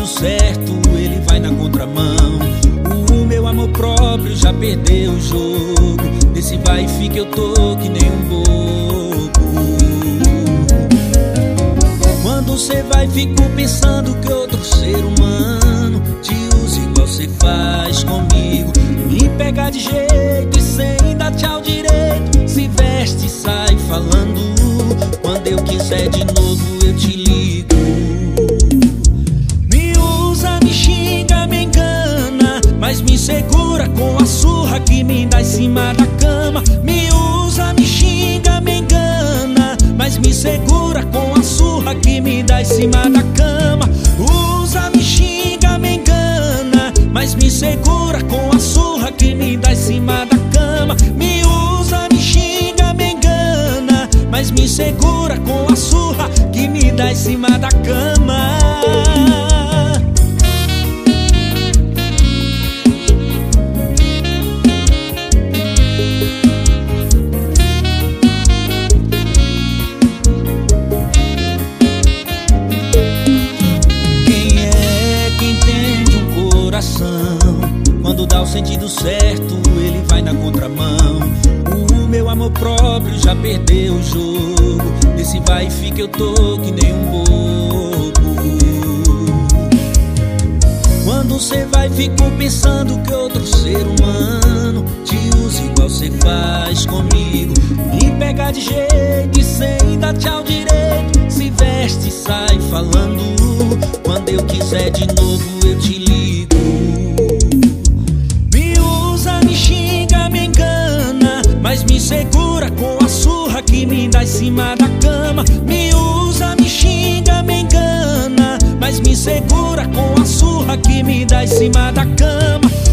sentido certo, ele vai na contramão. O meu amor próprio já perdeu o jogo. Nesse vai e fica eu tô que nem um bobo. Quando cê vai, fico pensando que outro ser humano te usa igual cê faz comigo. Me pega de jeito e sem dar tchau direito. Se veste e sai falando. Quando eu quiser de novo eu te ligo. Me usa, me xinga, me engana, mas me segura com a surra que me dá em cima da cama. Me usa, me xinga, me engana, mas me segura com a surra que me dá em cima da cama. Usa, me xinga, me engana, mas me segura com a surra que me dá em cima da cama. Me usa, me xinga, me engana, mas me segura com a surra que me dá em cima da cama. Quando dá o sentido certo, ele vai na contramão. O meu amor próprio já perdeu o jogo. Nesse vai e fica eu tô que nem um bobo. Quando cê vai, fico pensando que outro ser humano te usa igual cê faz comigo. Me pega de jeito e sem dar tchau direito. Se veste e sai falando. Quando eu quiser de novo eu te ligo. Me usa, me xinga, me engana, mas me segura com a surra que me dá em cima da cama. Me usa, me xinga, me engana, mas me segura com a surra que me dá em cima da cama.